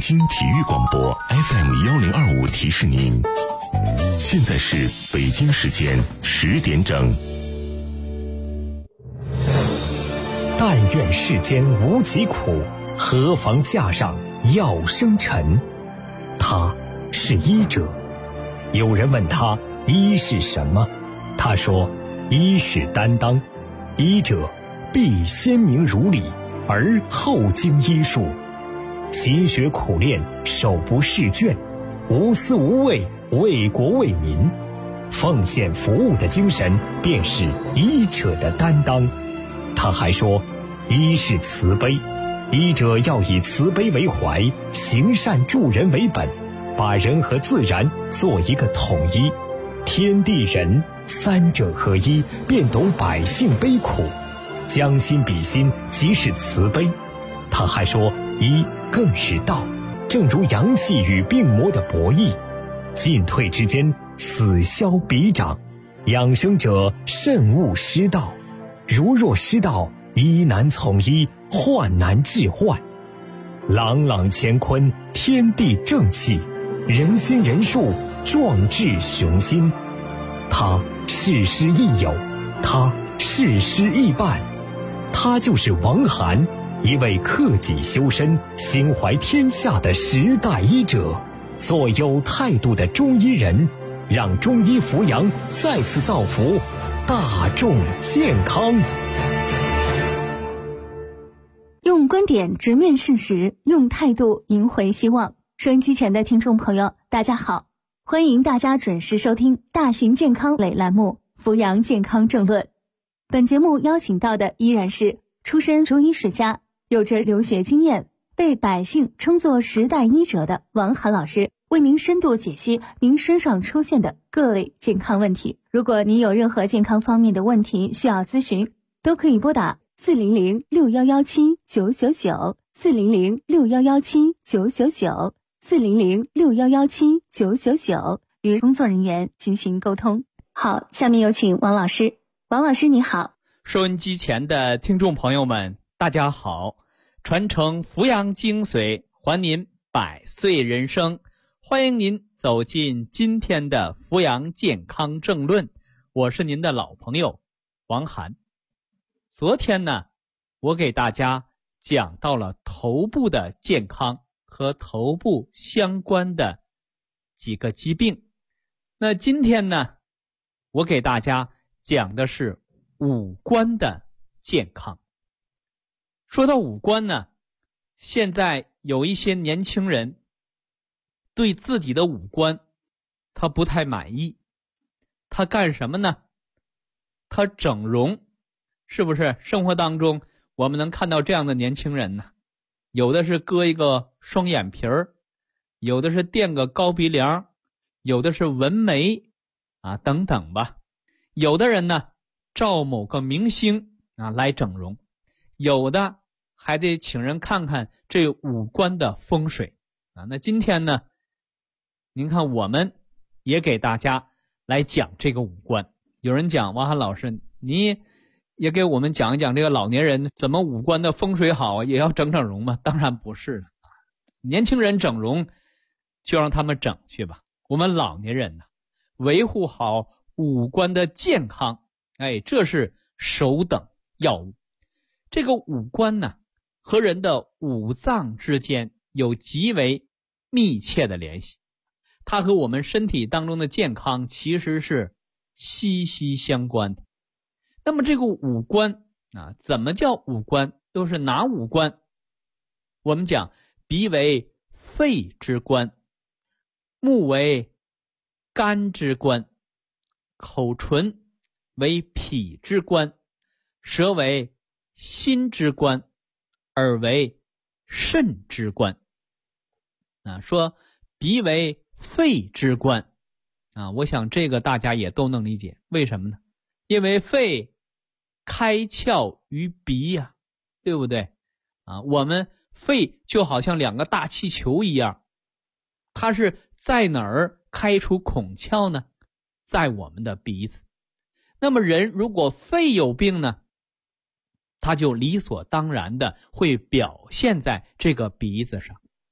京体育广播 FM1025提示您，现在是北京时间10点整。 但愿世间无疾苦，何妨架上药生尘。他是医者。有人问他医是什么，他说医是担当，医者必先明如理，而后经医术，勤学苦练，手不释卷，无私无畏，为国为民，奉献服务的精神便是医者的担当。他还说医是慈悲，医者要以慈悲为怀，行善助人为本，把人和自然做一个统一，天地人三者合一，便懂百姓悲苦，将心比心，即是慈悲。他还说医更是道，正如阳气与病魔的博弈，进退之间，此消彼长，养生者慎勿失道，如若失道，医难从医，患难治患。朗朗乾坤，天地正气，人心人术，壮志雄心。他事师亦友，他事师亦伴，他就是王涵，一位克己修身、心怀天下的时代医者，做有态度的中医人，让中医扶阳再次造福大众健康。 用观点直面事实，用态度赢回希望。收音机前的听众朋友，大家好，欢迎大家准时收听大型健康类栏目《扶阳健康政论》。本节目邀请到的依然是出身中医世家，有着留学经验，被百姓称作时代医者的王涵老师，为您深度解析您身上出现的各类健康问题。如果您有任何健康方面的问题需要咨询，都可以拨打400-6117-999，400-6117-999，400-6117-999，与工作人员进行沟通。好，下面有请王老师。王老师你好。 收音机前的听众朋友们，大家好，传承扶阳精髓，还您100岁人生，欢迎您走进今天的扶阳健康政论，我是您的老朋友王涵。昨天呢，我给大家讲到了头部的健康和头部相关的几个疾病。那今天呢，我给大家讲的是五官的健康。说到五官呢，现在有一些年轻人对自己的五官他不太满意，他干什么呢？他整容。是不是生活当中我们能看到这样的年轻人呢？有的是割一个双眼皮儿，有的是垫个高鼻梁，有的是纹眉等等吧。有的人呢照某个明星来整容，有的还得请人看看这五官的风水那今天呢，您看我们也给大家来讲这个五官。有人讲王涵老师，你也给我们讲一讲这个老年人怎么五官的风水好也要整整容吗？当然不是了，年轻人整容就让他们整去吧。我们老年人呢，维护好五官的健康，这是首等要务。这个五官呢，和人的五脏之间有极为密切的联系，它和我们身体当中的健康其实是息息相关的。那么这个五官怎么叫五官？都是哪五官？我们讲鼻为肺之官，目为肝之官，口唇为脾之官，舌为心之官，耳为肾之官。说鼻为肺之官我想这个大家也都能理解。为什么呢？因为肺开窍于鼻对不对我们肺就好像两个大气球一样，它是在哪儿开出孔窍呢？在我们的鼻子。那么人如果肺有病呢，它就理所当然的会表现在这个鼻子上。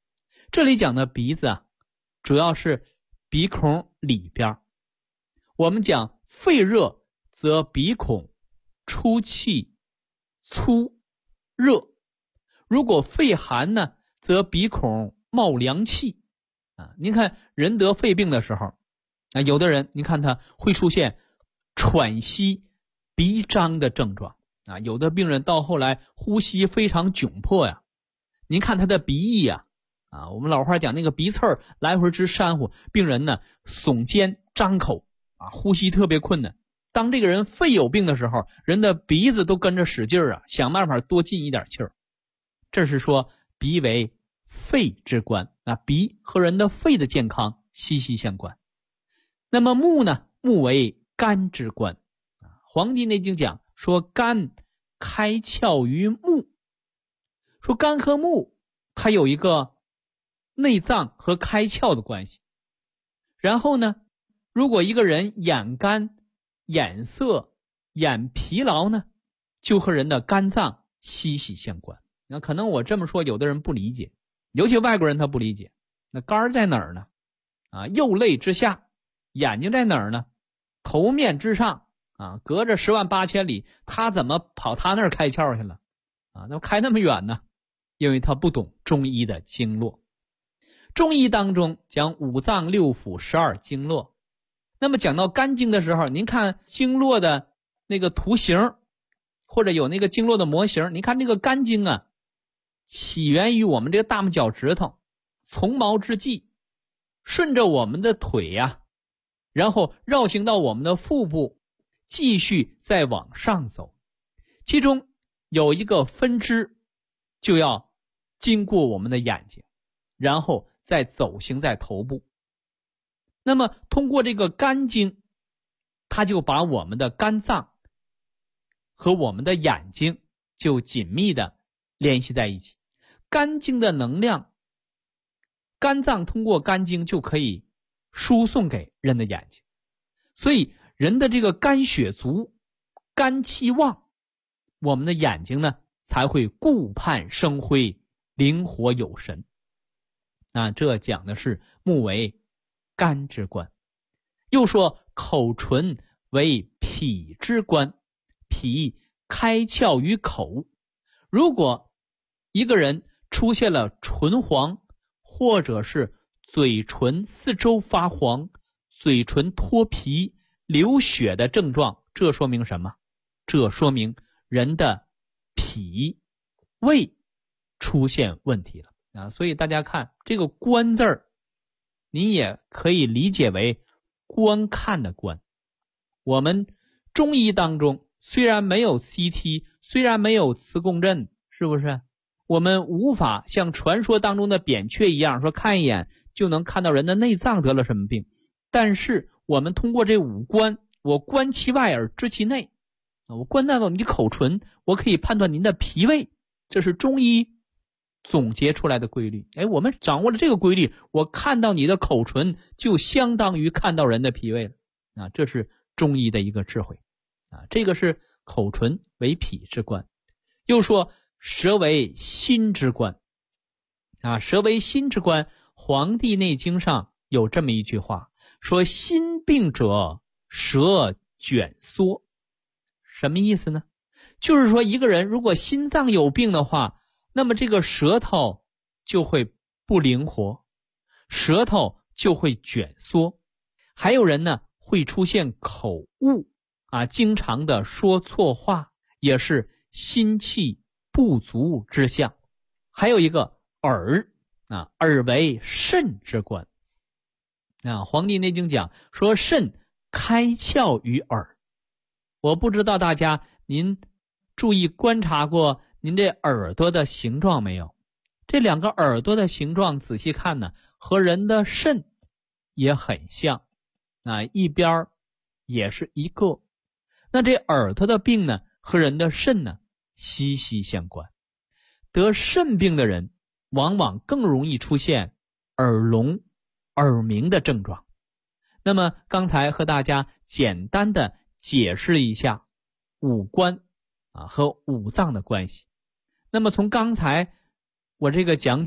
这里讲的鼻子啊，主要是鼻孔里边。我们讲肺热则鼻孔出气粗热，如果肺寒呢，则鼻孔冒凉气啊。您看人得肺病的时候啊，有的人您看他会出现喘息鼻张的症状啊，有的病人到后来呼吸非常窘迫呀。您看他的鼻翼啊，我们老话讲那个鼻刺儿来回直扇呼，病人呢耸肩张口啊，呼吸特别困难。当这个人肺有病的时候，人的鼻子都跟着使劲啊，想办法多进一点气儿。这是说鼻为肺之官啊，鼻和人的肺的健康息息相关。那么目呢，目为肝之官。黄帝内经讲说肝开窍于目，说肝和目它有一个内脏和开窍的关系。然后呢，如果一个人眼干、眼涩、眼疲劳呢，就和人的肝脏息息相关。那可能我这么说有的人不理解，尤其外国人他不理解。那肝在哪儿呢？右肋之下。眼睛在哪儿呢？头面之上啊，隔着10万8千里，他怎么跑他那儿开窍去了啊？那开那么远呢？因为他不懂中医的经络。中医当中讲五脏六腑12经络，那么讲到肝经的时候，您看经络的那个图形，或者有那个经络的模型，您看这个肝经啊，起源于我们这个大拇脚趾头，从毛之际，顺着我们的腿呀，然后绕行到我们的腹部，继续再往上走。其中有一个分支就要经过我们的眼睛，然后再走行在头部。那么通过这个肝经，它就把我们的肝脏和我们的眼睛就紧密的联系在一起。肝经的能量，肝脏通过肝经就可以输送给人的眼睛，所以人的这个肝血足、肝气旺，我们的眼睛呢才会顾盼生辉、灵活有神。这讲的是目为肝之官。又说口唇为脾之官，脾开窍于口。如果一个人出现了唇黄，或者是嘴唇四周发黄、嘴唇脱皮、流血的症状，这说明什么？这说明人的脾胃出现问题了所以大家看这个观字儿，你也可以理解为观看的观。我们中医当中虽然没有 CT， 虽然没有磁共振，是不是我们无法像传说当中的扁鹊一样说看一眼就能看到人的内脏得了什么病，但是我们通过这五官，我观其外而知其内，我观察到你口唇，我可以判断您的脾胃，这是中医总结出来的规律。我们掌握了这个规律，我看到你的口唇就相当于看到人的脾胃了这是中医的一个智慧这个是口唇为脾之官。又说舌为心之官舌为心之官，黄帝内经上有这么一句话，说心病者舌卷缩。什么意思呢？就是说一个人如果心脏有病的话，那么这个舌头就会不灵活，舌头就会卷缩。还有人呢会出现口误经常的说错话，也是心气不足之象。还有一个耳耳为肾之官黄帝内经讲说肾开窍于耳。我不知道大家您注意观察过您这耳朵的形状没有？这两个耳朵的形状仔细看呢，和人的肾也很像一边也是一个。那这耳朵的病呢和人的肾呢息息相关。得肾病的人往往更容易出现耳聋、耳鸣的症状。那么刚才和大家简单的解释一下五官和五脏的关系。那么从刚才我这个讲解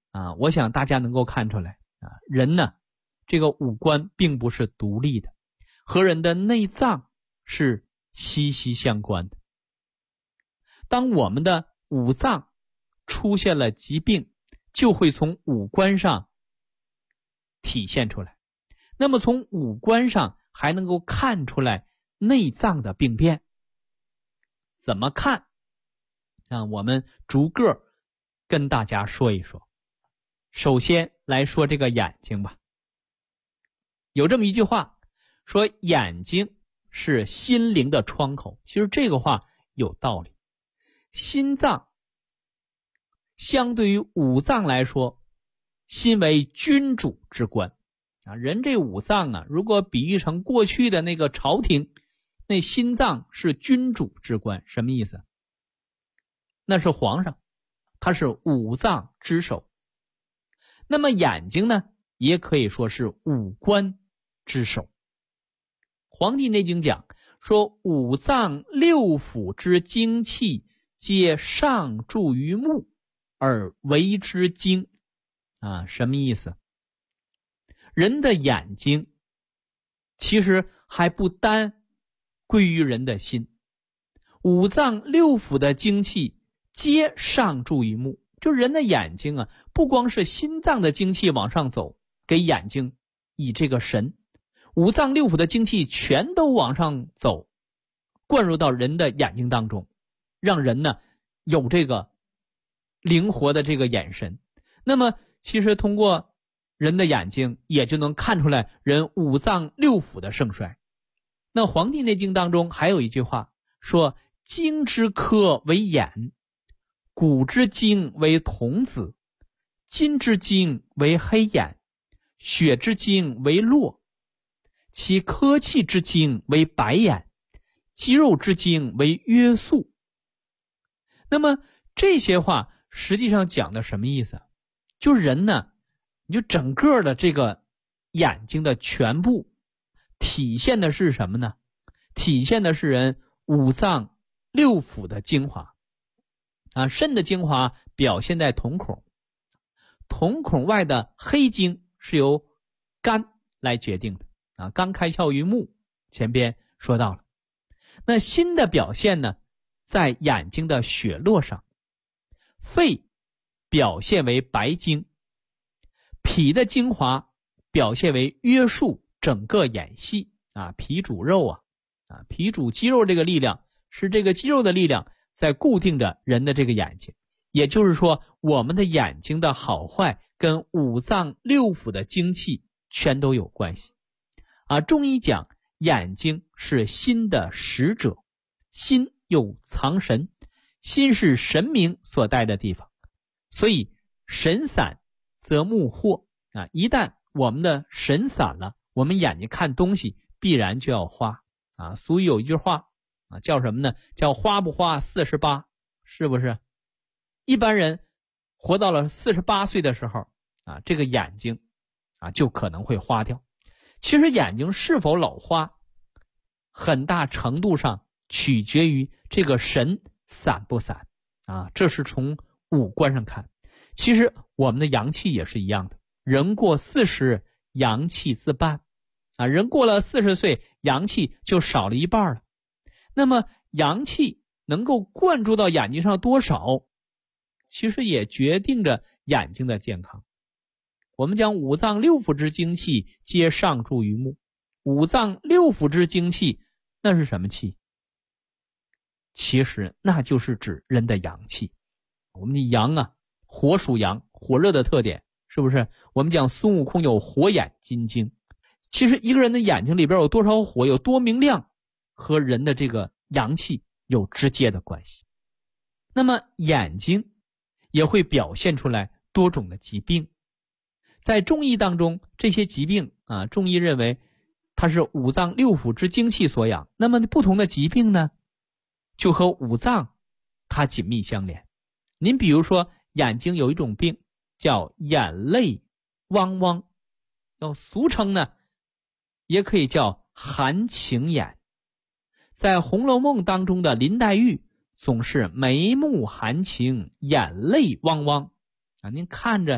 我想大家能够看出来人呢，这个五官并不是独立的，和人的内脏是息息相关的。当我们的五脏出现了疾病，就会从五官上体现出来。那么从五官上还能够看出来内脏的病变。怎么看？我们逐个跟大家说一说。首先来说这个眼睛吧。有这么一句话说，眼睛是心灵的窗口。其实这个话有道理。心脏相对于五脏来说，心为君主之官人这五脏如果比喻成过去的那个朝廷，那心脏是君主之官。什么意思？那是皇上，他是五脏之首。那么眼睛呢，也可以说是五官之首。黄帝内经讲说，五脏六腑之精气皆上注于目，而为之精什么意思？人的眼睛其实还不单归于人的心，五脏六腑的精气皆上注于目。就人的眼睛不光是心脏的精气往上走，给眼睛以这个神，五脏六腑的精气全都往上走，灌入到人的眼睛当中，让人呢有这个灵活的这个眼神。那么其实通过人的眼睛也就能看出来人五脏六腑的盛衰。那《黄帝内经》当中还有一句话说，精之科为眼，骨之精为瞳子，筋之精为黑眼，血之精为络，其科气之精为白眼，肌肉之精为约束。那么这些话实际上讲的什么意思？就是人呢，你就整个的这个眼睛的全部体现的是什么呢？体现的是人五脏六腑的精华肾的精华表现在瞳孔，瞳孔外的黑精是由肝来决定的肝开窍于目，前边说到了。那心的表现呢，在眼睛的血络上，肺表现为白精，脾的精华表现为约束整个眼系脾主肉脾主肌肉，这个力量是这个肌肉的力量在固定着人的这个眼睛。也就是说，我们的眼睛的好坏跟五脏六腑的精气全都有关系中医讲眼睛是心的使者，心又藏神，心是神明所在的地方，所以神散则目惑一旦我们的神散了，我们眼睛看东西必然就要花俗语有一句话叫什么呢？叫花不花48，是不是？一般人活到了48岁的时候这个眼睛就可能会花掉。其实眼睛是否老花，很大程度上取决于这个神散不散这是从五官上看。其实我们的阳气也是一样的，人过40，阳气自半人过了40岁，阳气就少了一半了。那么阳气能够灌注到眼睛上多少，其实也决定着眼睛的健康。我们讲五脏六腑之精气皆上注于目，五脏六腑之精气那是什么气？其实那就是指人的阳气。我们的阳火属阳，火热的特点，是不是？我们讲孙悟空有火眼金睛，其实一个人的眼睛里边有多少火，有多明亮，和人的这个阳气有直接的关系。那么眼睛也会表现出来多种的疾病。在中医当中，这些疾病中医认为它是五脏六腑之精气所养。那么不同的疾病呢，就和五脏它紧密相连。您比如说眼睛有一种病叫眼泪汪汪，俗称呢也可以叫含情眼。在《红楼梦》当中的林黛玉总是眉目含情，眼泪汪汪您看着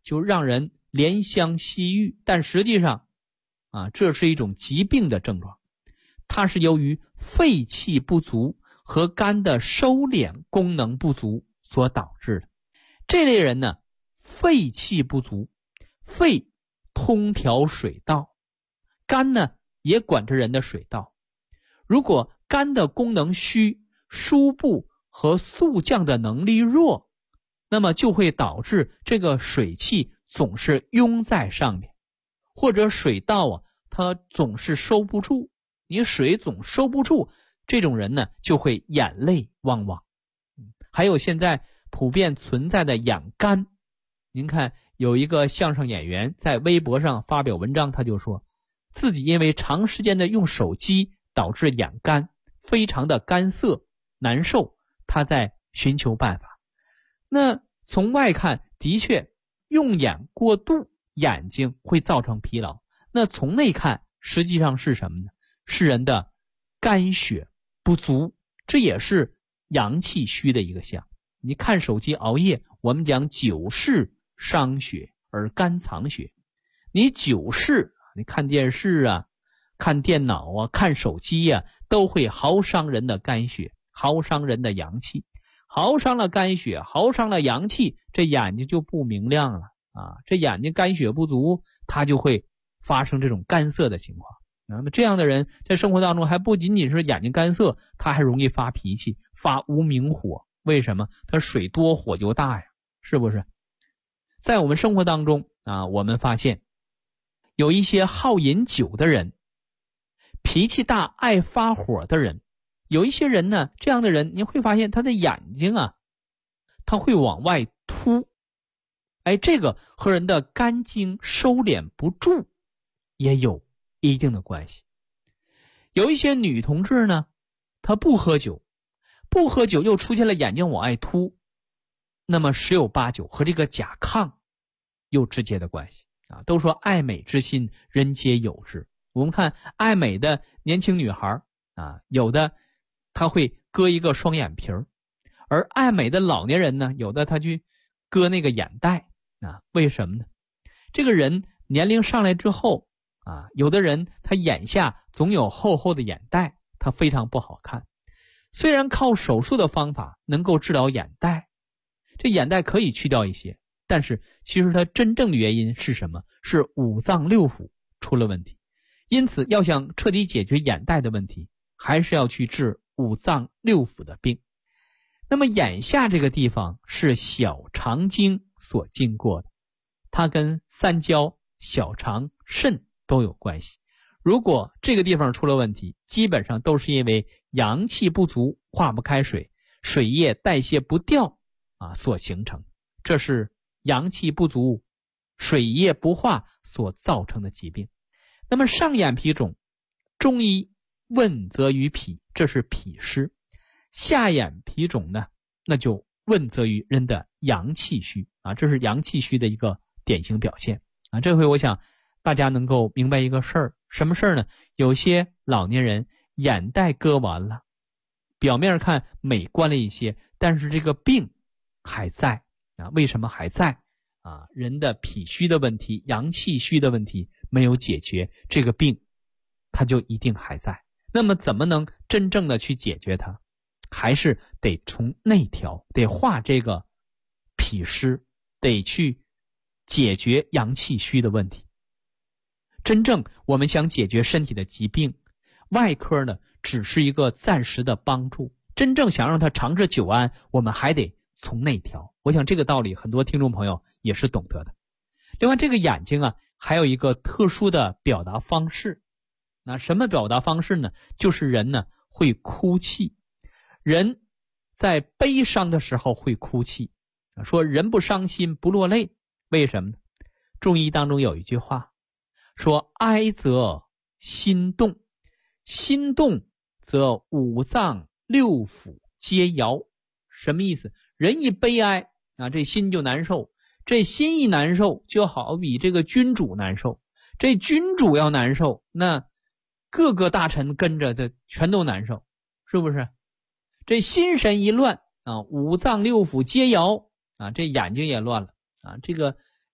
就让人怜香惜玉，但实际上这是一种疾病的症状，它是由于肺气不足和肝的收敛功能不足所导致的。这类人呢，肺气不足，肺通调水道，肝呢也管着人的水道。如果肝的功能虚，输布和速降的能力弱，那么就会导致这个水气总是拥在上面，或者水道它总是收不住，你水总收不住，这种人呢就会眼泪汪汪。还有现在普遍存在的养肝，您看有一个相声演员在微博上发表文章，他就说自己因为长时间的用手机导致养肝，非常的干涩难受，他在寻求办法。那从外看的确用眼过度，眼睛会造成疲劳。那从内看实际上是什么呢？是人的肝血不足，这也是阳气虚的一个象。你看手机熬夜，我们讲久视伤血而肝藏血，你久视，你看电视看电脑看手机都会耗伤人的肝血，耗伤人的阳气，耗伤了肝血，耗伤了阳气，这眼睛就不明亮了这眼睛肝血不足，它就会发生这种干涩的情况。那么这样的人在生活当中还不仅仅是眼睛干涩，他还容易发脾气，发无名火。为什么？他水多火就大呀，是不是？在我们生活当中我们发现有一些好饮酒的人，脾气大爱发火的人，有一些人呢，这样的人你会发现他的眼睛他会往外凸，这个和人的肝经收敛不住也有一定的关系。有一些女同志呢，她不喝酒又出现了眼睛往外凸，那么十有八九和这个甲亢有直接的关系都说爱美之心人皆有之，我们看爱美的年轻女孩有的她会割一个双眼皮儿，而爱美的老年人呢，有的她去割那个眼袋为什么呢？这个人年龄上来之后有的人他眼下总有厚厚的眼袋，他非常不好看。虽然靠手术的方法能够治疗眼袋，这眼袋可以去掉一些，但是其实它真正的原因是什么？是五脏六腑出了问题。因此要想彻底解决眼袋的问题，还是要去治五脏六腑的病。那么眼下这个地方是小肠经所经过的，它跟三焦、小肠、肾都有关系。如果这个地方出了问题，基本上都是因为阳气不足，化不开水，水液代谢不掉所形成，这是阳气不足，水液不化所造成的疾病。那么上眼皮肿，中医问责于脾，这是脾湿；下眼皮肿呢，那就问责于人的阳气虚这是阳气虚的一个典型表现这回我想大家能够明白一个事儿，什么事儿呢？有些老年人眼袋割完了，表面看美观了一些，但是这个病还在为什么还在人的脾虚的问题，阳气虚的问题没有解决，这个病它就一定还在。那么怎么能真正的去解决它？还是得从内调，得化这个脾湿，得去解决阳气虚的问题。真正我们想解决身体的疾病，外科呢只是一个暂时的帮助，真正想让它长治久安，我们还得从内调。我想这个道理很多听众朋友也是懂得的。另外这个眼睛还有一个特殊的表达方式。那什么表达方式呢？就是人呢会哭泣，人在悲伤的时候会哭泣说人不伤心不落泪，为什么呢？中医当中有一句话说哀则心动，心动则五脏六腑皆摇。什么意思？人一悲哀这心就难受，这心一难受，就好比这个君主难受，这君主要难受，那各个大臣跟着的全都难受，是不是？这心神一乱五脏六腑皆摇这眼睛也乱了这个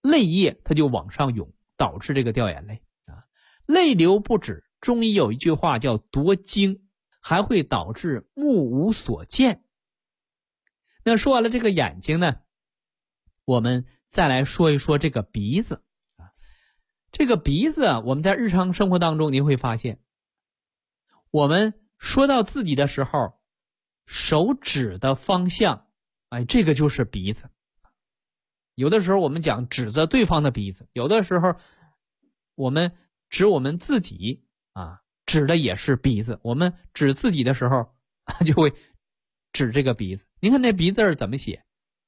泪液它就往上涌，导致这个掉眼泪啊。泪流不止，中医有一句话叫夺精，还会导致目无所见。那说完了这个眼睛呢，我们再来说一说这个鼻子啊。这个鼻子啊，我们在日常生活当中您会发现，我们说到自己的时候，手指的方向，这个就是鼻子。有的时候我们讲指着对方的鼻子，有的时候我们指我们自己啊，指的也是鼻子。我们指自己的时候就会指这个鼻子。您看那鼻字怎么写？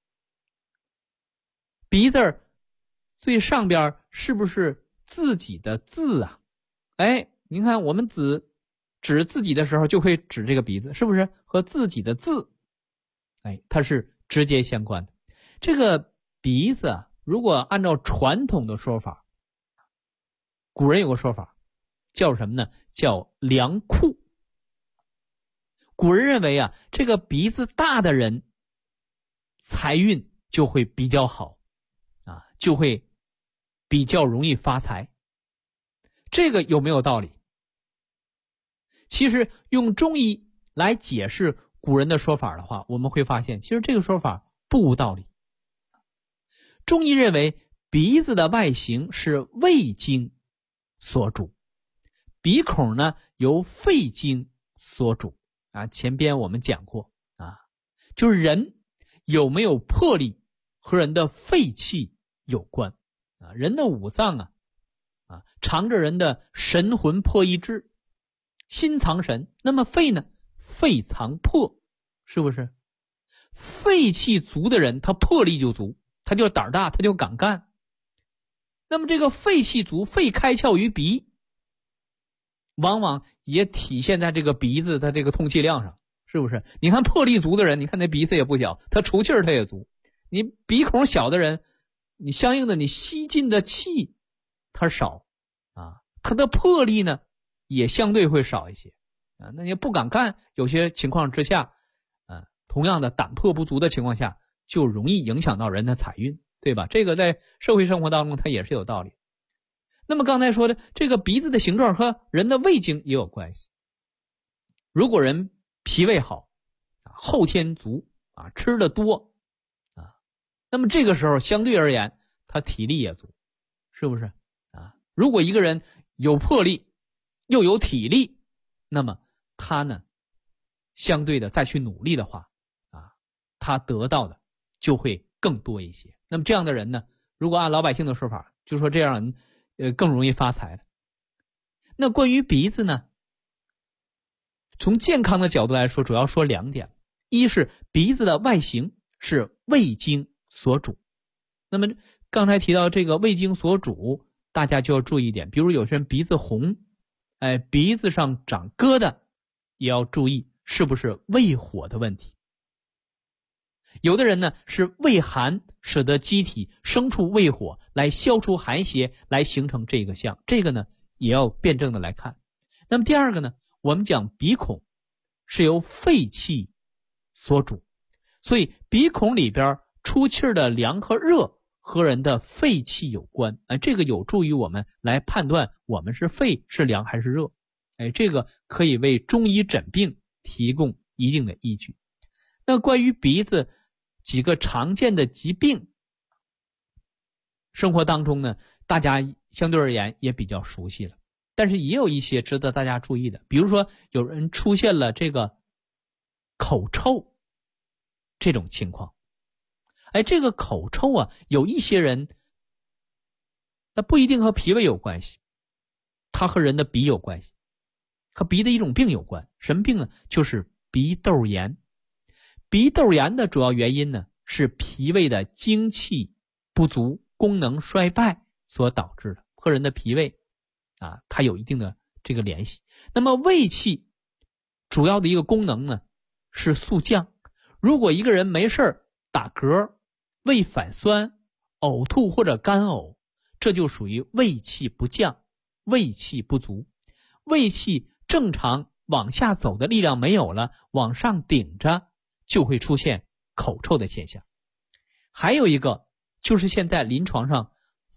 鼻字最上边是不是自己的字啊？您看我们指自己的时候就会指这个鼻子，是不是和自己的字它是直接相关的。这个鼻子如果按照传统的说法，古人有个说法叫什么呢？叫良库。古人认为这个鼻子大的人财运就会比较好就会比较容易发财。这个有没有道理？其实用中医来解释古人的说法的话，我们会发现其实这个说法不无道理。中医认为鼻子的外形是胃经所主，鼻孔呢由肺经所主前边我们讲过就是人有没有魄力和人的肺气有关人的五脏藏着人的神魂魄意志，心藏神，那么肺呢？肺藏魄，是不是？肺气足的人他魄力就足，他就胆大，他就敢干。那么这个肺气足，肺开窍于鼻，往往也体现在这个鼻子的这个通气量上，是不是？你看魄力足的人，你看那鼻子也不小，他出气他也足。你鼻孔小的人，你相应的你吸进的气他少他的魄力呢也相对会少一些那你不敢干，有些情况之下同样的胆魄不足的情况下，就容易影响到人的财运，对吧？这个在社会生活当中它也是有道理。那么刚才说的这个鼻子的形状和人的胃经也有关系。如果人脾胃好后天足吃的多那么这个时候相对而言他体力也足，是不是如果一个人有魄力又有体力，那么他呢相对的再去努力的话他得到的就会更多一些。那么这样的人呢，如果按老百姓的说法，就说这样人更容易发财的。那关于鼻子呢，从健康的角度来说，主要说两点。一是鼻子的外形是胃经所主，那么刚才提到这个胃经所主，大家就要注意一点，比如有些人鼻子红鼻子上长疙瘩，也要注意是不是胃火的问题。有的人呢是胃寒，使得机体生出胃火来消除寒邪，来形成这个象，这个呢也要辩证的来看。那么第二个呢，我们讲鼻孔是由肺气所主，所以鼻孔里边出气的凉和热和人的肺气有关这个有助于我们来判断我们是肺是凉还是热这个可以为中医诊病提供一定的依据。那关于鼻子几个常见的疾病，生活当中呢大家相对而言也比较熟悉了，但是也有一些值得大家注意的，比如说有人出现了这个口臭这种情况这个口臭有一些人那不一定和脾胃有关系，它和人的鼻有关系，和鼻的一种病有关。什么病呢？就是鼻窦炎。鼻窦炎的主要原因呢是脾胃的精气不足，功能衰败所导致的，和人的脾胃它有一定的这个联系。那么胃气主要的一个功能呢是速降，如果一个人没事打嗝、胃反酸、呕吐或者干呕，这就属于胃气不降，胃气不足。胃气正常往下走的力量没有了，往上顶着，就会出现口臭的现象。还有一个就是现在临床上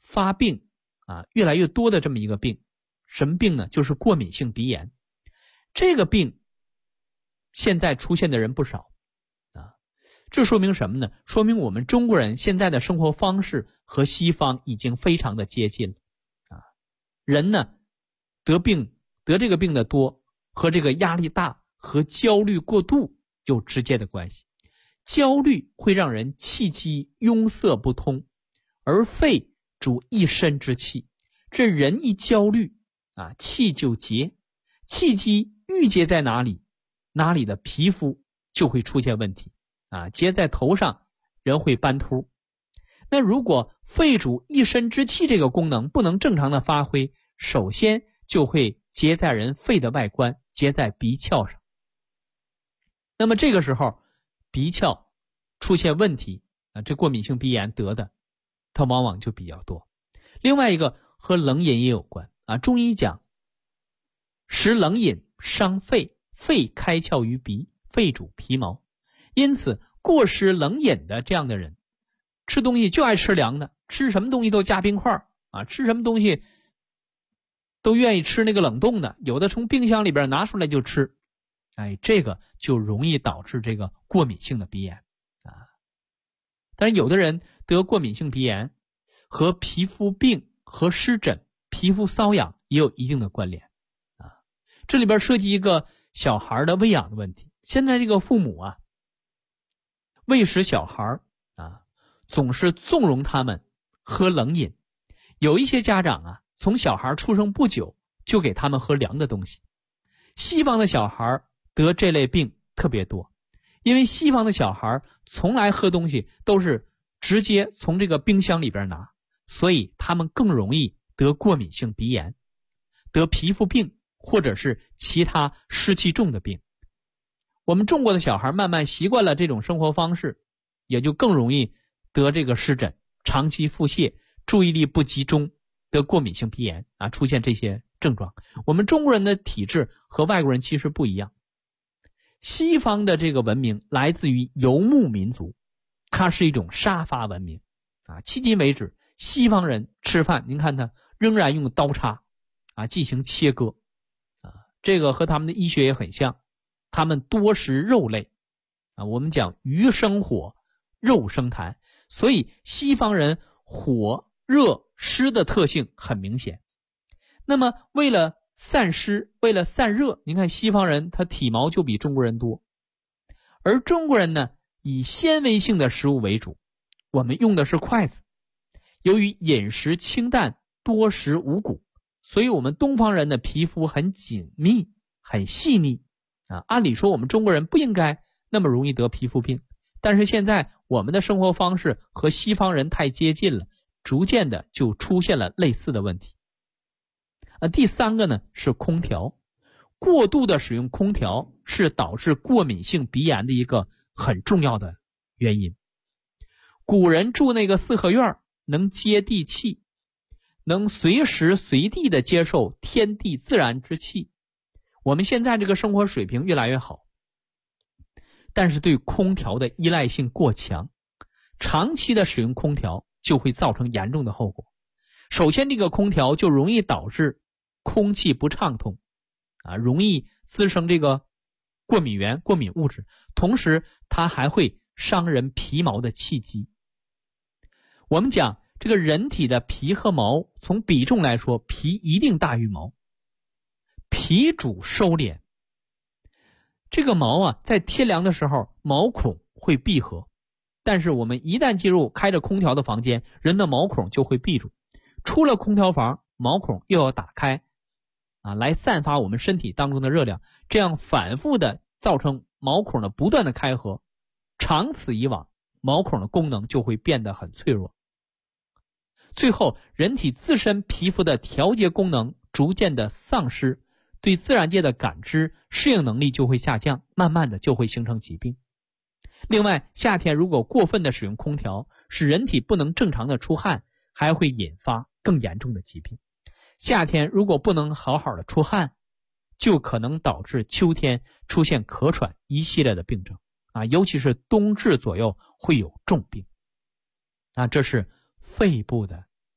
发病越来越多的这么一个病。什么病呢？就是过敏性鼻炎。这个病现在出现的人不少这说明什么呢？说明我们中国人现在的生活方式和西方已经非常的接近了人呢得这个病的多和这个压力大和焦虑过度有直接的关系。焦虑会让人气机壅塞不通，而肺主一身之气，这人一焦虑气就结，气机郁结在哪里，哪里的皮肤就会出现问题结在头上，人会斑秃。那如果肺主一身之气这个功能不能正常的发挥，首先就会结在人肺的外观，结在鼻窍上。那么这个时候鼻窍出现问题这过敏性鼻炎得的它往往就比较多。另外一个和冷饮也有关中医讲食冷饮伤肺，肺开窍于鼻，肺主皮毛。因此过食冷饮的这样的人，吃东西就爱吃凉的，吃什么东西都加冰块吃什么东西都愿意吃那个冷冻的，有的从冰箱里边拿出来就吃这个就容易导致这个过敏性的鼻炎但是有的人得过敏性鼻炎和皮肤病和湿疹、皮肤瘙痒也有一定的关联这里边涉及一个小孩的喂养的问题。现在这个父母喂食小孩总是纵容他们喝冷饮。有一些家长从小孩出生不久就给他们喝凉的东西。西方的小孩得这类病特别多，因为西方的小孩从来喝东西都是直接从这个冰箱里边拿，所以他们更容易得过敏性鼻炎，得皮肤病或者是其他湿气重的病。我们中国的小孩慢慢习惯了这种生活方式，也就更容易得这个湿疹、长期腹泻、注意力不集中、得过敏性鼻炎出现这些症状。我们中国人的体质和外国人其实不一样。西方的这个文明来自于游牧民族，它是一种杀伐文明迄今为止西方人吃饭您看他仍然用刀叉进行切割这个和他们的医学也很像。他们多食肉类我们讲鱼生火，肉生痰，所以西方人火、热、湿的特性很明显。那么为了散湿，为了散热，您看西方人他体毛就比中国人多，而中国人呢以纤维性的食物为主，我们用的是筷子。由于饮食清淡，多食五谷，所以我们东方人的皮肤很紧密很细腻按理说我们中国人不应该那么容易得皮肤病，但是现在我们的生活方式和西方人太接近了，逐渐的就出现了类似的问题第三个呢是空调。过度的使用空调是导致过敏性鼻炎的一个很重要的原因。古人住那个四合院能接地气，能随时随地的接受天地自然之气。我们现在这个生活水平越来越好，但是对空调的依赖性过强，长期的使用空调就会造成严重的后果。首先这个空调就容易导致空气不畅通容易滋生这个过敏源、过敏物质，同时它还会伤人皮毛的气机。我们讲这个人体的皮和毛，从比重来说，皮一定大于毛。皮主收敛，这个毛在天凉的时候毛孔会闭合，但是我们一旦进入开着空调的房间，人的毛孔就会闭住。出了空调房，毛孔又要打开来散发我们身体当中的热量，这样反复的造成毛孔的不断的开合，长此以往，毛孔的功能就会变得很脆弱。最后人体自身皮肤的调节功能逐渐的丧失，对自然界的感知适应能力就会下降，慢慢的就会形成疾病。另外夏天如果过分的使用空调，使人体不能正常的出汗，还会引发更严重的疾病。夏天如果不能好好的出汗，就可能导致秋天出现咳喘一系列的病症尤其是冬至左右会有重病这是肺部的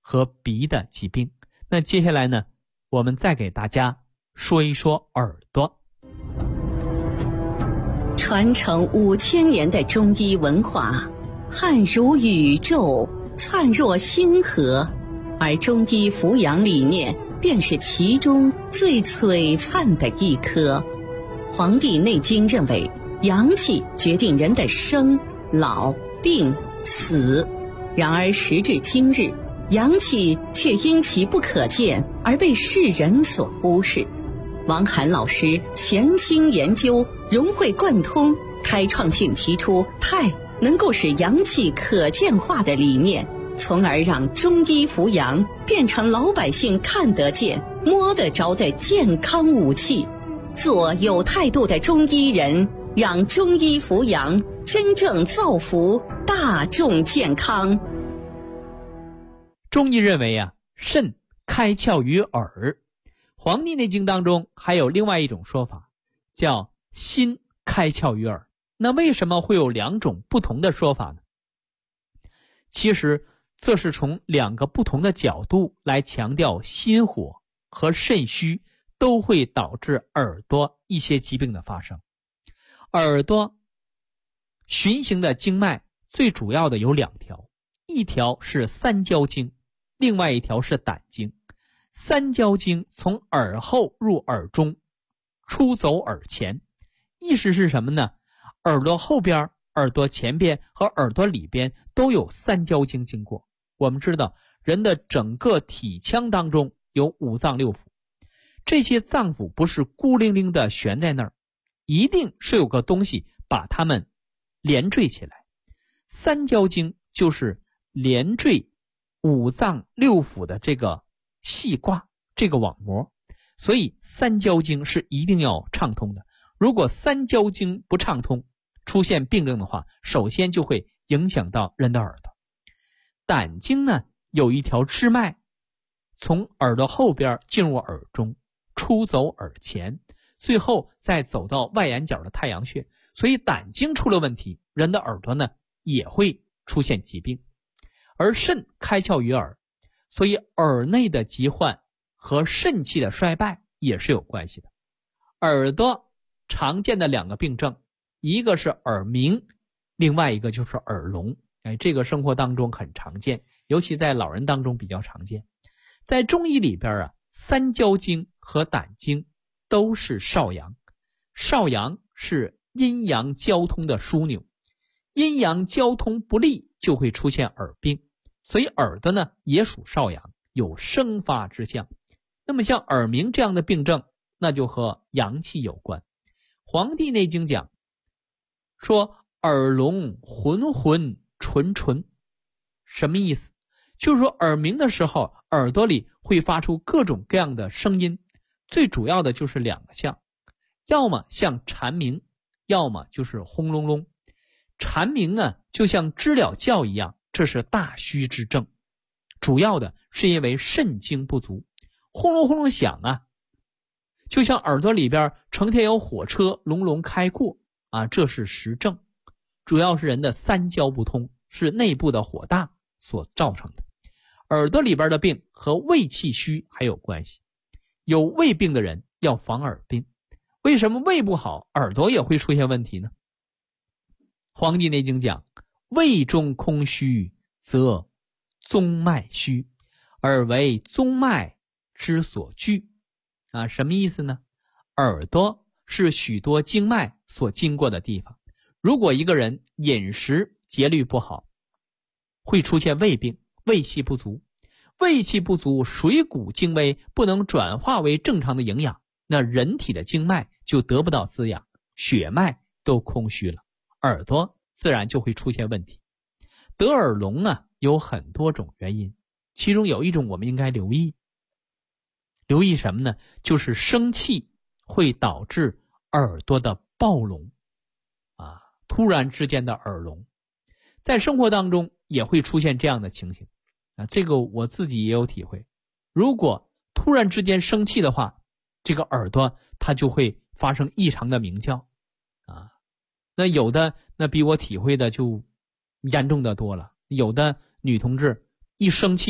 和鼻的疾病。那接下来呢，我们再给大家说一说耳朵。 传承5000年的中医文化，汉如宇宙，灿若星河，而中医扶阳理念便是其中最璀璨的一颗。《黄帝内经》认为，阳气决定人的生、老、病、死。然而时至今日，阳气却因其不可见而被世人所忽视。王涵老师潜心研究，融会贯通，开创性提出太能够使阳气可见化的理念，从而让中医扶阳变成老百姓看得见、摸得着的健康武器。做有态度的中医人，让中医扶阳真正造福大众健康。 中医认为啊，肾开窍于耳。《黄帝内经》当中还有另外一种说法，叫心开窍于耳。那为什么会有两种不同的说法呢？其实这是从两个不同的角度来强调心火和肾虚都会导致耳朵一些疾病的发生。耳朵循行的经脉最主要的有2条，一条是三焦经，另外一条是胆经。三焦经从耳后入耳中，出走耳前，意思是什么呢？耳朵后边、耳朵前边和耳朵里边都有三焦经经过。我们知道人的整个体腔当中有5脏6腑，这些脏腑不是孤零零的悬在那儿，一定是有个东西把它们连缀起来。三焦经就是连缀5脏6腑的这个细挂，这个网膜，所以三焦经是一定要畅通的。如果三焦经不畅通，出现病症的话，首先就会影响到人的耳朵。胆经呢，有一条支脉从耳朵后边进入耳中，出走耳前，最后再走到外眼角的太阳穴。所以胆经出了问题，人的耳朵呢也会出现疾病。而肾开窍于耳，所以耳内的疾患和肾气的衰败也是有关系的。耳朵常见的2个病症，一个是耳鸣，另外一个就是耳聋。这个生活当中很常见，尤其在老人当中比较常见。在中医里边啊，三焦经和胆经都是少阳。少阳是阴阳交通的枢纽，阴阳交通不利就会出现耳病，所以耳朵呢也属少阳，有生发之象。那么像耳鸣这样的病症，那就和阳气有关。黄帝内经讲说耳聋浑浑纯纯，什么意思？就是说耳鸣的时候，耳朵里会发出各种各样的声音，最主要的就是2个象，要么像蝉鸣，要么就是轰隆隆。蝉鸣呢就像知了叫一样，这是大虚之症，主要的是因为肾精不足。轰隆轰隆响啊，就像耳朵里边成天有火车隆隆开过啊，这是实症，主要是人的三焦不通，是内部的火大所造成的。耳朵里边的病和胃气虚还有关系，有胃病的人要防耳病。为什么胃不好，耳朵也会出现问题呢？黄帝内经讲，胃中空虚，则宗脉虚，耳为宗脉之所居。什么意思呢？耳朵是许多经脉所经过的地方，如果一个人饮食节律不好，会出现胃病，胃气不足。胃气不足，水谷精微不能转化为正常的营养，那人体的经脉就得不到滋养，血脉都空虚了，耳朵自然就会出现问题。得耳聋啊，有很多种原因，其中有一种我们应该留意什么呢？就是生气会导致耳朵的暴聋突然之间的耳聋，在生活当中也会出现这样的情形这个我自己也有体会。如果突然之间生气的话，这个耳朵它就会发生异常的鸣叫那有的那比我体会的就严重的多了，有的女同志一生气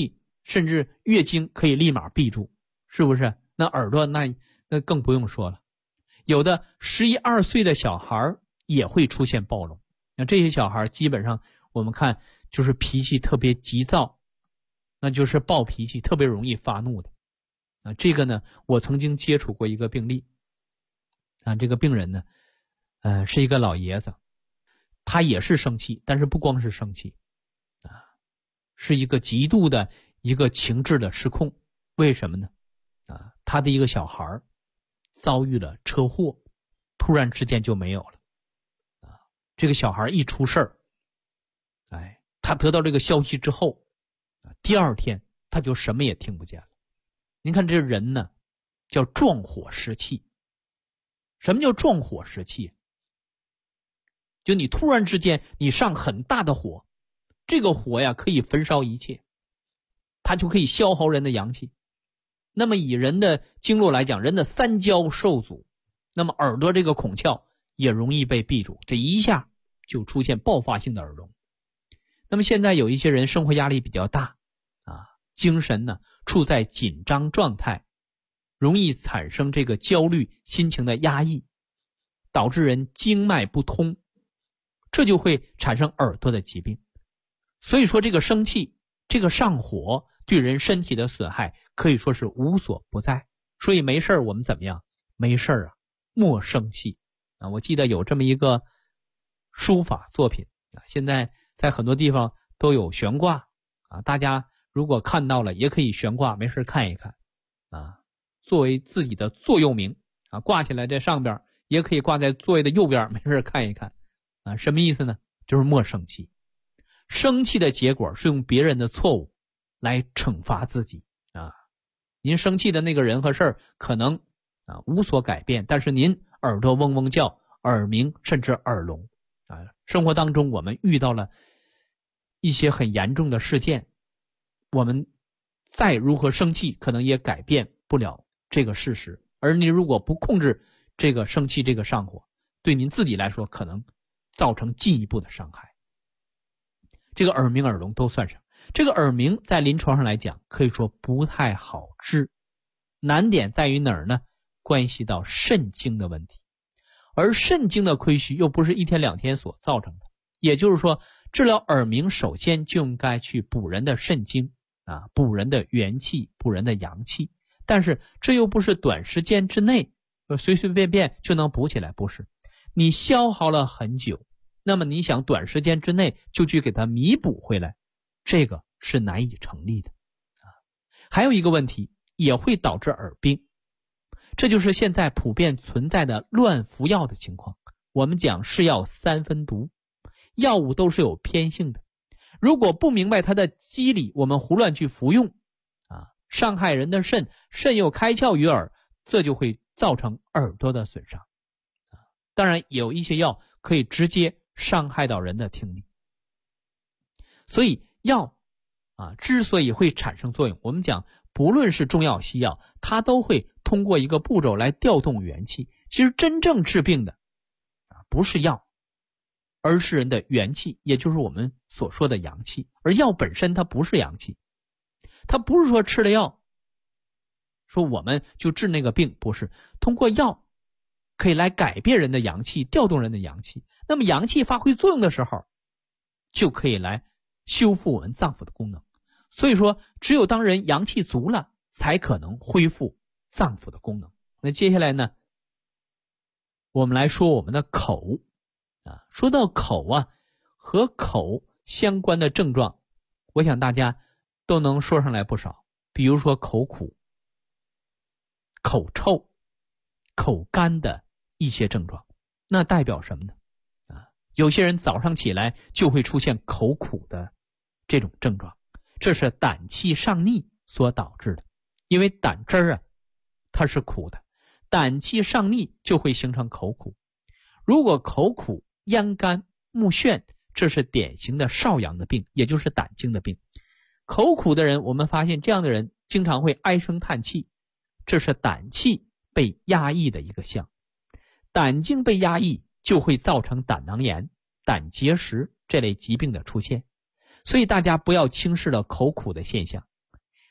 甚至月经可以立马闭住，是不是？那耳朵那更不用说了。有的11、12岁的小孩也会出现暴聋，那这些小孩基本上我们看就是脾气特别急躁，那就是暴脾气，特别容易发怒的。这个呢，我曾经接触过一个病例，这个病人呢，是一个老爷子，他也是生气，但是不光是生气，是一个极度的一个情志的失控。为什么呢？他的一个小孩遭遇了车祸，突然之间就没有了。这个小孩一出事儿，他得到这个消息之后，第二天他就什么也听不见了。您看这人呢，叫撞火食气。什么叫撞火食气？就你突然之间你上很大的火，这个火呀可以焚烧一切，它就可以消耗人的阳气。那么以人的经络来讲，人的三焦受阻，那么耳朵这个孔窍也容易被闭住，这一下就出现爆发性的耳聋。那么现在有一些人生活压力比较大精神呢处在紧张状态，容易产生这个焦虑，心情的压抑，导致人经脉不通，这就会产生耳朵的疾病。所以说这个生气，这个上火对人身体的损害可以说是无所不在。所以没事我们怎么样？没事莫生气我记得有这么一个书法作品现在在很多地方都有悬挂大家如果看到了也可以悬挂，没事看一看作为自己的座右铭挂起来在上边，也可以挂在座位的右边，没事看一看什么意思呢？就是莫生气。生气的结果是用别人的错误来惩罚自己您生气的那个人和事儿可能无所改变，但是您耳朵嗡嗡叫，耳鸣甚至耳聋生活当中我们遇到了一些很严重的事件，我们再如何生气可能也改变不了这个事实，而您如果不控制这个生气这个上火，对您自己来说可能造成进一步的伤害。这个耳鸣耳聋都算上。这个耳鸣在临床上来讲可以说不太好治，难点在于哪儿呢？关系到肾经的问题，而肾经的亏虚又不是一天两天所造成的，也就是说治疗耳鸣首先就应该去补人的肾经补人的元气，补人的阳气，但是这又不是短时间之内随随便便就能补起来，不是，你消耗了很久，那么你想短时间之内就去给它弥补回来，这个是难以成立的还有一个问题也会导致耳病，这就是现在普遍存在的乱服药的情况。我们讲是药三分毒，药物都是有偏性的，如果不明白它的机理，我们胡乱去服用伤害人的肾，肾又开窍于耳，这就会造成耳朵的损伤当然有一些药可以直接伤害到人的听力。所以药之所以会产生作用，我们讲不论是中药西药，它都会通过一个步骤来调动元气。其实真正治病的不是药，而是人的元气，也就是我们所说的阳气。而药本身它不是阳气，它不是说吃了药说我们就治那个病，不是，通过药可以来改变人的阳气，调动人的阳气，那么阳气发挥作用的时候就可以来修复我们脏腑的功能。所以说只有当人阳气足了才可能恢复脏腑的功能。那接下来呢，我们来说我们的口说到口和口相关的症状，我想大家都能说上来不少，比如说口苦、口臭、口干的一些症状。那代表什么呢？有些人早上起来就会出现口苦的这种症状，这是胆气上逆所导致的。因为胆汁儿它是苦的，胆气上逆就会形成口苦。如果口苦、咽干、目眩，这是典型的少阳的病，也就是胆经的病。口苦的人，我们发现这样的人经常会唉声叹气，这是胆气被压抑的一个象。胆经被压抑就会造成胆囊炎、胆结石这类疾病的出现。所以大家不要轻视了口苦的现象。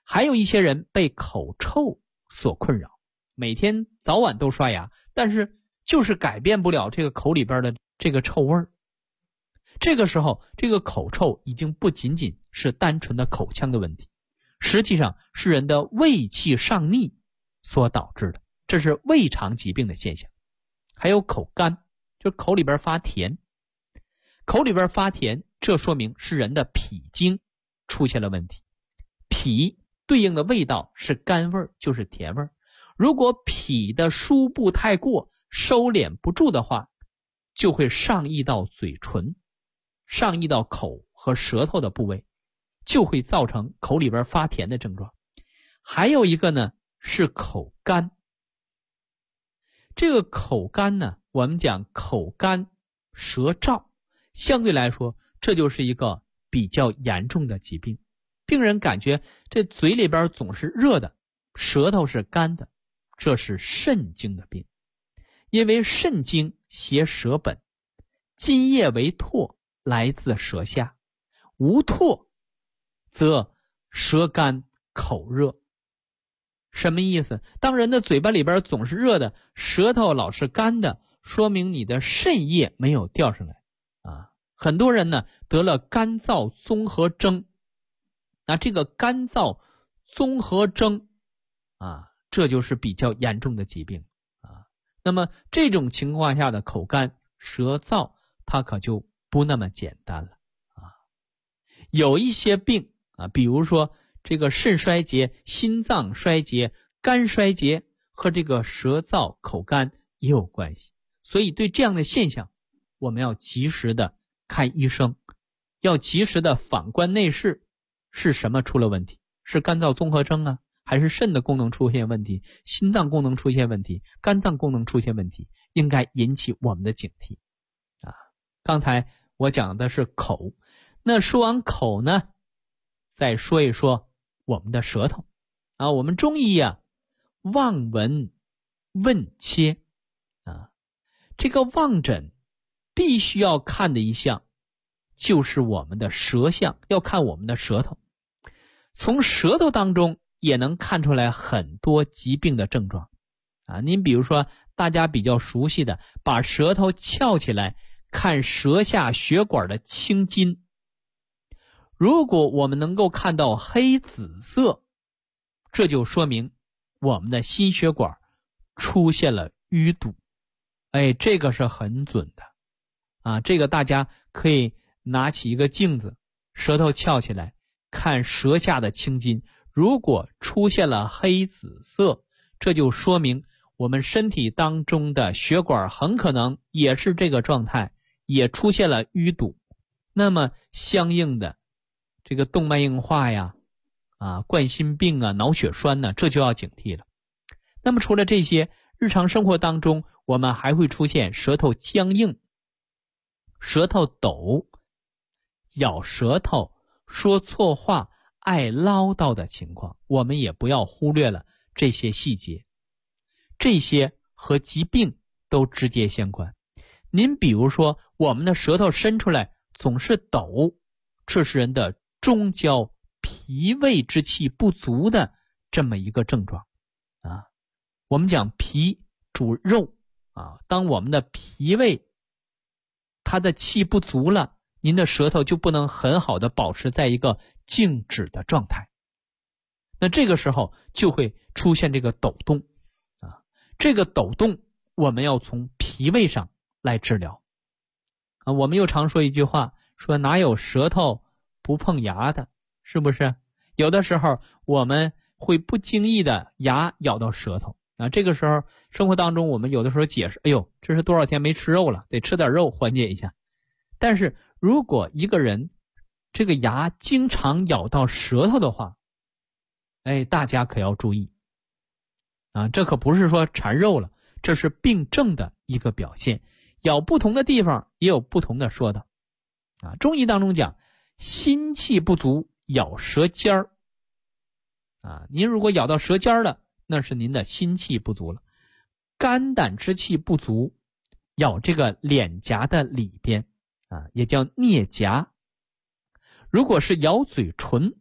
还有一些人被口臭所困扰，每天早晚都刷牙，但是就是改变不了这个口里边的这个臭味儿。这个时候，这个口臭已经不仅仅是单纯的口腔的问题，实际上是人的胃气上逆所导致的，这是胃肠疾病的现象。还有口干，就是口里边发甜。口里边发甜，这说明是人的脾经出现了问题。脾对应的味道是甘味，就是甜味。如果脾的输布太过，收敛不住的话，就会上溢到嘴唇，上溢到口和舌头的部位，就会造成口里边发甜的症状。还有一个呢是口干。这个口干呢，我们讲口干舌燥，相对来说这就是一个比较严重的疾病。病人感觉这嘴里边总是热的，舌头是干的，这是肾经的病。因为肾经携舌本，津液为唾，来自舌下，无唾则舌干口热。什么意思？当人的嘴巴里边总是热的，舌头老是干的，说明你的肾液没有调上来啊。很多人呢得了干燥综合征，那这个干燥综合征啊，这就是比较严重的疾病啊。那么这种情况下的口干舌燥，它可就不那么简单了啊。有一些病啊，比如说这个肾衰竭、心脏衰竭、肝衰竭和这个舌燥口干也有关系，所以对这样的现象我们要及时的看医生，要及时的反观内视，是什么出了问题？是干燥综合征啊，还是肾的功能出现问题，心脏功能出现问题，肝脏功能出现问题，应该引起我们的警惕啊。刚才我讲的是口，那说完口呢，再说一说我们的舌头啊。我们中医啊，望闻问切啊，这个望诊必须要看的一项就是我们的舌象，要看我们的舌头。从舌头当中也能看出来很多疾病的症状啊。您比如说大家比较熟悉的，把舌头翘起来看舌下血管的青筋，如果我们能够看到黑紫色，这就说明我们的心血管出现了淤堵。这个是很准的啊。这个大家可以拿起一个镜子，舌头翘起来看舌下的青筋，如果出现了黑紫色，这就说明我们身体当中的血管很可能也是这个状态，也出现了淤堵。那么相应的这个动脉硬化呀、冠心病啊、脑血栓呢，这就要警惕了。那么除了这些，日常生活当中我们还会出现舌头僵硬、舌头抖、咬舌头、说错话、爱唠叨的情况，我们也不要忽略了这些细节，这些和疾病都直接相关。您比如说我们的舌头伸出来总是抖，这是人的中焦脾胃之气不足的这么一个症状啊。我们讲脾主肉啊，当我们的脾胃它的气不足了，您的舌头就不能很好的保持在一个静止的状态，那这个时候就会出现这个抖动啊。这个抖动我们要从脾胃上来治疗啊。我们又常说一句话，说哪有舌头不碰牙的，是不是？有的时候我们会不经意的牙咬到舌头啊，这个时候生活当中我们有的时候解释，这是多少天没吃肉了，得吃点肉缓解一下。但是如果一个人这个牙经常咬到舌头的话，大家可要注意啊，这可不是说馋肉了，这是病症的一个表现。咬不同的地方也有不同的说道啊。中医当中讲，心气不足咬舌尖儿啊，您如果咬到舌尖了，那是您的心气不足了。肝胆之气不足咬这个脸颊的里边啊，也叫颞颊。如果是咬嘴唇，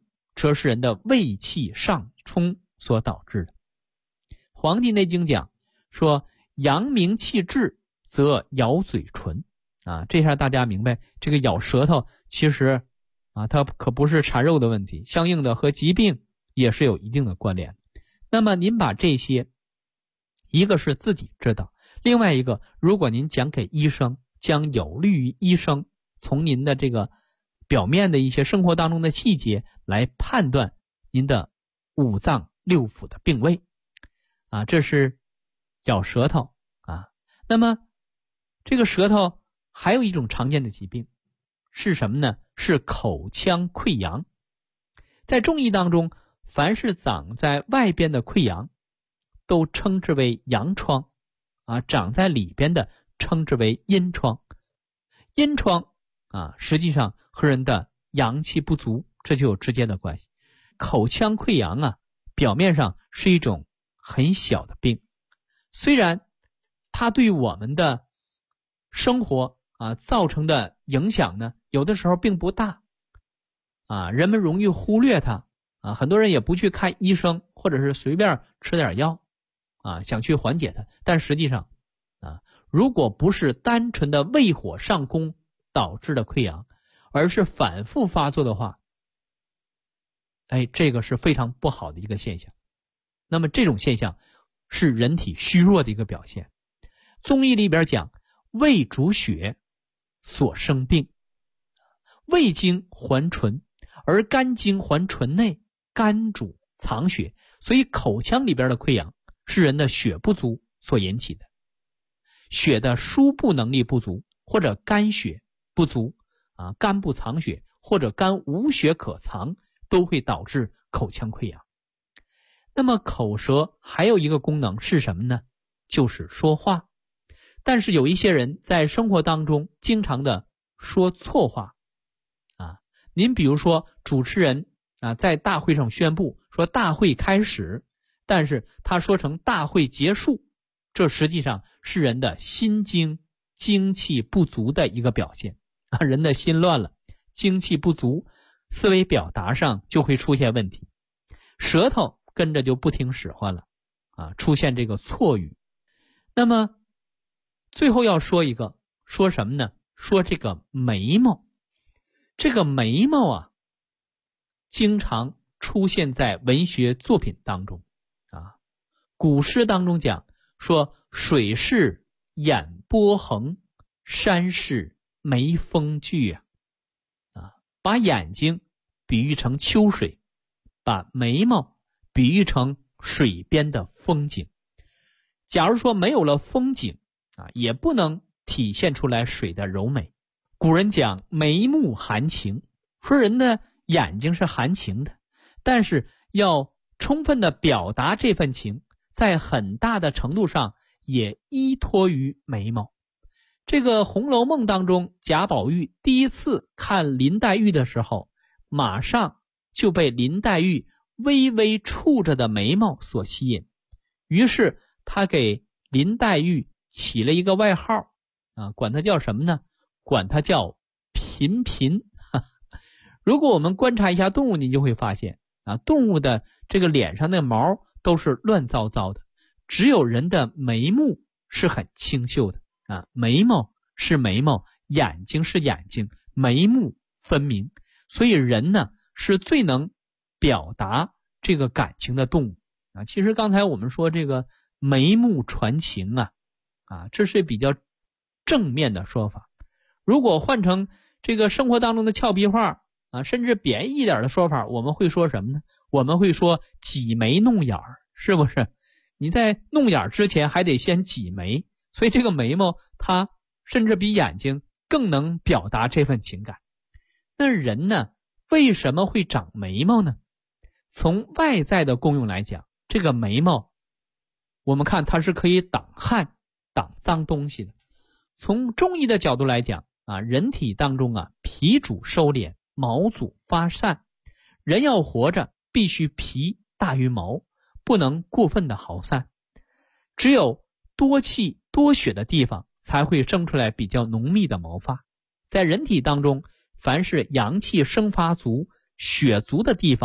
说是人的胃气上冲所导致的。黄帝内经讲说阳明气滞则咬嘴唇啊，这下大家明白这个咬舌头其实它可不是馋肉的问题，相应的和疾病也是有一定的关联。那么您把这些，一个是自己知道，另外一个如果您讲给医生，将有利于医生从您的这个表面的一些生活当中的细节来判断您的五脏六腑的病位啊，这是咬舌头啊。那么这个舌头还有一种常见的疾病是什么呢？是口腔溃疡。在中医当中，凡是长在外边的溃疡都称之为阳疮啊，长在里边的称之为阴疮。阴疮啊，实际上和人的阳气不足这就有直接的关系。口腔溃疡啊，表面上是一种很小的病，虽然它对我们的生活造成的影响呢，有的时候并不大人们容易忽略它很多人也不去看医生，或者是随便吃点药想去缓解它。但实际上如果不是单纯的胃火上攻导致的溃疡，而是反复发作的话，这个是非常不好的一个现象。那么这种现象是人体虚弱的一个表现。中医里边讲，胃主血所生病，胃经还唇，而肝经还唇内，肝主藏血，所以口腔里边的溃疡是人的血不足所引起的。血的输布能力不足，或者肝血不足肝不藏血，或者肝无血可藏，都会导致口腔溃疡。那么口舌还有一个功能是什么呢？就是说话。但是有一些人在生活当中经常的说错话您比如说主持人在大会上宣布说大会开始，但是他说成大会结束，这实际上是人的心经精气不足的一个表现人的心乱了，精气不足，思维表达上就会出现问题，舌头跟着就不听使唤了出现这个错语。那么最后要说一个，说什么呢？说这个眉毛。这个眉毛经常出现在文学作品当中古诗当中讲说水是眼波横，山是眉峰聚把眼睛比喻成秋水，把眉毛比喻成水边的风景。假如说没有了风景也不能体现出来水的柔美。古人讲眉目含情，说人的眼睛是含情的，但是要充分的表达这份情，在很大的程度上也依托于眉毛。这个《红楼梦》当中，贾宝玉第一次看林黛玉的时候，马上就被林黛玉微微蹙着的眉毛所吸引，于是他给林黛玉起了一个外号管它叫什么呢？管它叫频频如果我们观察一下动物，你就会发现动物的这个脸上的毛都是乱糟糟的，只有人的眉目是很清秀的眉毛是眉毛，眼睛是眼睛，眉目分明。所以人呢是最能表达这个感情的动物其实刚才我们说这个眉目传情这是比较正面的说法。如果换成这个生活当中的俏皮话甚至贬义一点的说法，我们会说什么呢？我们会说挤眉弄眼儿，是不是？你在弄眼之前还得先挤眉，所以这个眉毛它甚至比眼睛更能表达这份情感。那人呢为什么会长眉毛呢？从外在的功用来讲，这个眉毛我们看它是可以挡汗挡脏东西的。从中医的角度来讲人体当中脾主收敛，毛主发散，人要活着必须脾大于毛，不能过分的耗散，只有多气多血的地方才会生出来比较浓密的毛发。在人体当中，凡是阳气生发足、血足的地方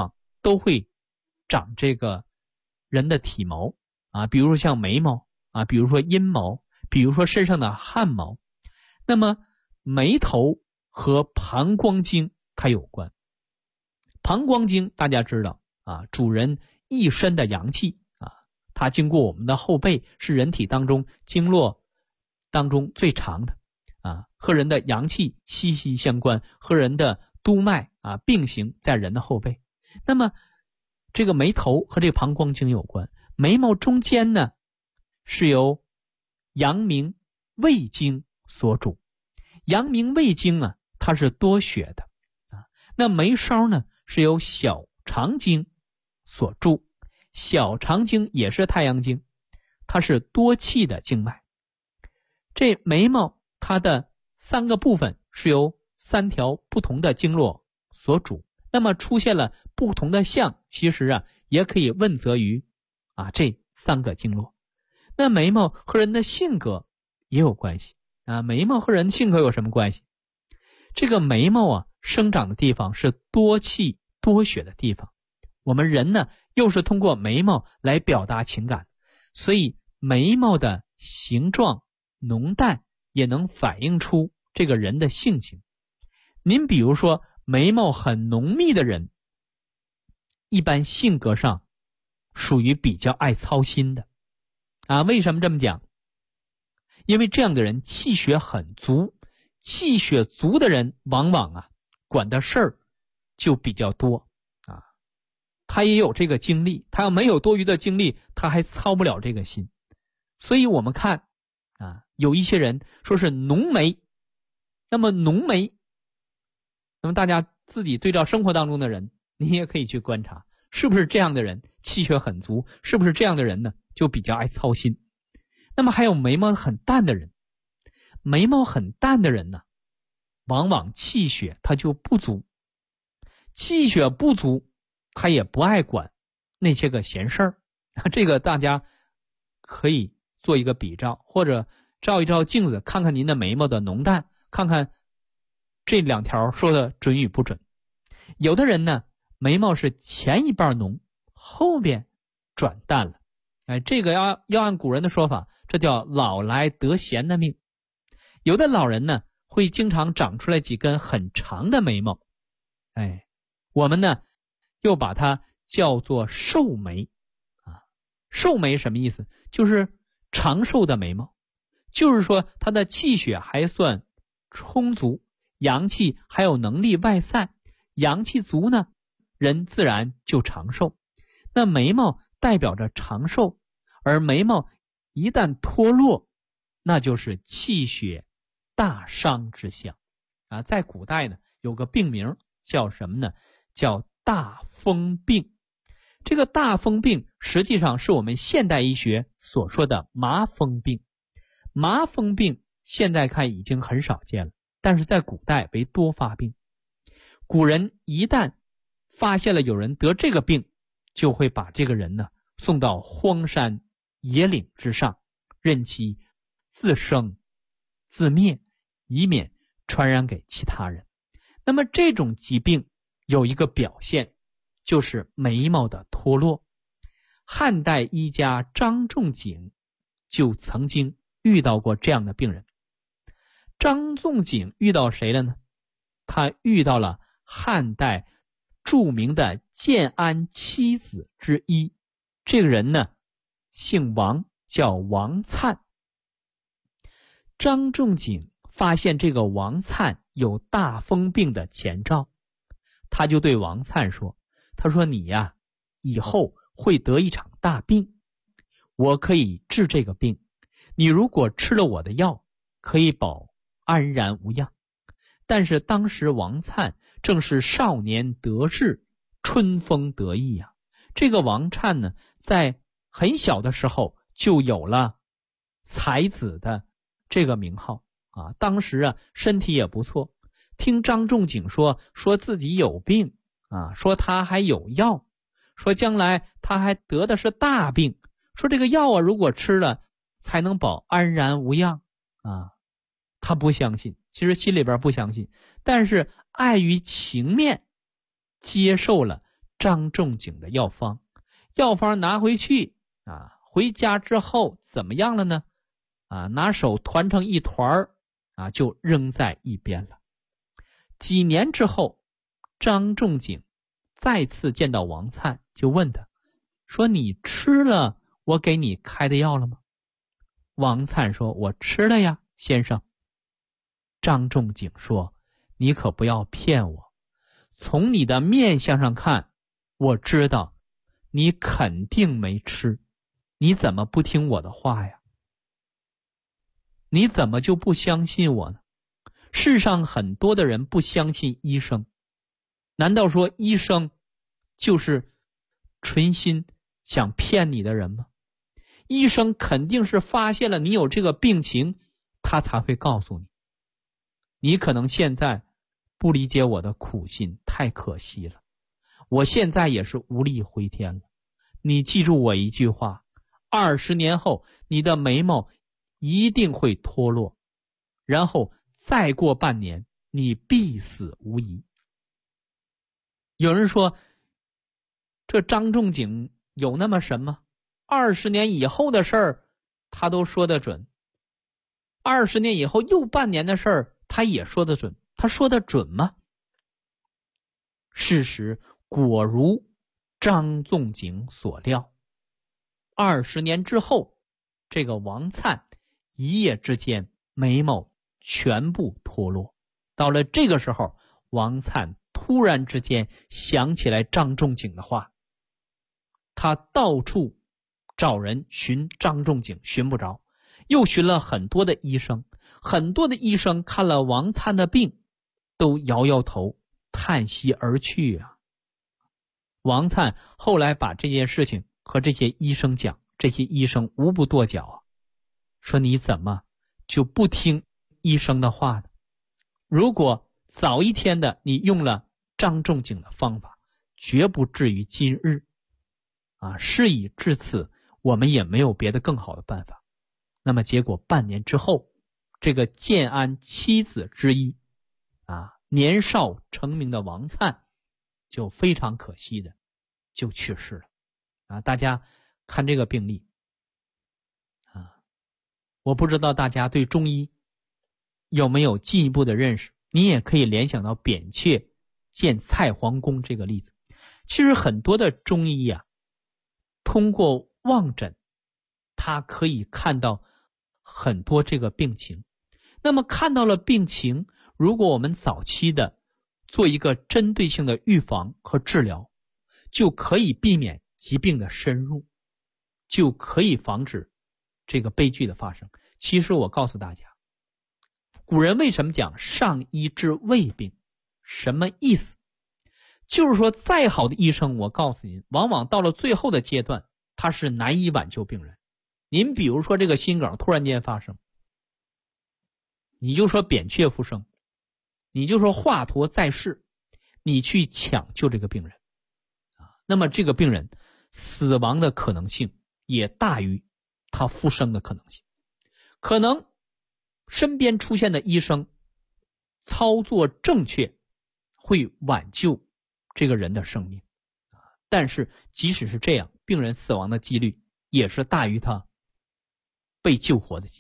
都会长这个人的体毛啊，比如说像眉毛啊，比如说阴毛，比如说身上的汗毛。那么眉头和膀胱经它有关。膀胱经大家知道啊，主人一身的阳气啊，它经过我们的后背，是人体当中经络当中最长的啊，和人的阳气息息相关，和人的督脉啊并行在人的后背。那么这个眉头和这个膀胱经有关，眉毛中间呢是由阳明胃经所主。阳明胃经啊，它是多血的啊。那眉梢呢是由小肠经所主，小肠经也是太阳经，它是多气的经脉。这眉毛它的3个部分是由3条不同的经络所主，那么出现了不同的象，其实啊也可以问责于啊这3个经络。那眉毛和人的性格也有关系啊，眉毛和人性格有什么关系？这个眉毛啊生长的地方是多气多血的地方，我们人呢又是通过眉毛来表达情感，所以眉毛的形状浓淡也能反映出这个人的性情。您比如说眉毛很浓密的人，一般性格上属于比较爱操心的啊。为什么这么讲？因为这样的人气血很足，气血足的人往往啊管的事儿就比较多啊，他也有这个精力，他要没有多余的精力，他还操不了这个心。所以我们看啊，有一些人说是浓眉，那么浓眉，那么大家自己对照生活当中的人，你也可以去观察，是不是这样的人气血很足，是不是这样的人呢就比较爱操心。那么还有眉毛很淡的人，眉毛很淡的人呢，往往气血他就不足，气血不足他也不爱管那些个闲事儿。这个大家可以做一个比照，或者照一照镜子，看看您的眉毛的浓淡，看看这2条说的准与不准。有的人呢眉毛是前一半浓，后边转淡了，哎，这个要按古人的说法，这叫老来得闲的命。有的老人呢会经常长出来几根很长的眉毛，哎，我们呢又把它叫做寿眉啊。寿眉什么意思？就是长寿的眉毛，就是说他的气血还算充足，阳气还有能力外散，阳气足呢，人自然就长寿。那眉毛代表着长寿，而眉毛一旦脱落，那就是气血大伤之象啊。在古代呢有个病名叫什么呢？叫大风病。这个大风病实际上是我们现代医学所说的麻风病。麻风病现在看已经很少见了，但是在古代为多发病。古人一旦发现了有人得这个病，就会把这个人呢送到荒山野岭之上，任其自生自灭，以免传染给其他人。那么这种疾病有一个表现，就是眉毛的脱落。汉代医家张仲景就曾经遇到过这样的病人。张仲景遇到谁了呢？他遇到了汉代著名的建安七子之一，这个人呢姓王，叫王粲。张仲景发现这个王粲有大风病的前兆，他就对王粲说，他说你呀以后会得一场大病，我可以治这个病，你如果吃了我的药，可以保安然无恙。但是当时王粲正是少年得志，春风得意呀。这个王粲呢在很小的时候就有了才子的这个名号啊，当时啊身体也不错。听张仲景说自己有病啊，说他还有药，说将来他还得的是大病，说这个药啊如果吃了才能保安然无恙啊。他不相信，其实心里边不相信，但是碍于情面接受了张仲景的药方，药方拿回去回家之后怎么样了呢？拿手团成一团就扔在一边了。几年之后，张仲景再次见到王粲，就问他说，你吃了我给你开的药了吗？王粲说，我吃了呀，先生。张仲景说，你可不要骗我，从你的面相上看，我知道你肯定没吃，你怎么不听我的话呀？你怎么就不相信我呢？世上很多的人不相信医生，难道说医生就是存心想骗你的人吗？医生肯定是发现了你有这个病情，他才会告诉你。你可能现在不理解我的苦心，太可惜了。我现在也是无力回天了。你记住我一句话，20年后你的眉毛一定会脱落，然后再过半年你必死无疑。有人说，这张仲景有那么神吗？20年以后的事儿他都说得准，20年以后又半年的事儿他也说得准，他说得准吗？事实果如张仲景所料，20年之后，这个王粲一夜之间眉毛全部脱落。到了这个时候，王粲突然之间想起来张仲景的话，他到处找人寻张仲景，寻不着，又寻了很多的医生，很多的医生看了王粲的病，都摇摇头，叹息而去啊。王粲后来把这件事情和这些医生讲，这些医生无不跺脚说你怎么就不听医生的话呢？如果早一天的你用了张仲景的方法，绝不至于今日事已至此，我们也没有别的更好的办法。那么结果半年之后，这个建安七子之一年少成名的王粲就非常可惜的就去世了大家看这个病例我不知道大家对中医有没有进一步的认识，你也可以联想到扁鹊见蔡桓公这个例子。其实很多的中医通过望诊，他可以看到很多这个病情。那么看到了病情，如果我们早期的做一个针对性的预防和治疗，就可以避免疾病的深入，就可以防止这个悲剧的发生。其实我告诉大家，古人为什么讲上医治未病，什么意思？就是说再好的医生，我告诉您，往往到了最后的阶段，他是难以挽救病人。您比如说这个心梗突然间发生，你就说扁鹊复生，你就说华佗在世，你去抢救这个病人那么这个病人死亡的可能性也大于他复生的可能性。可能身边出现的医生操作正确，会挽救这个人的生命但是即使是这样，病人死亡的几率也是大于他被救活的几率。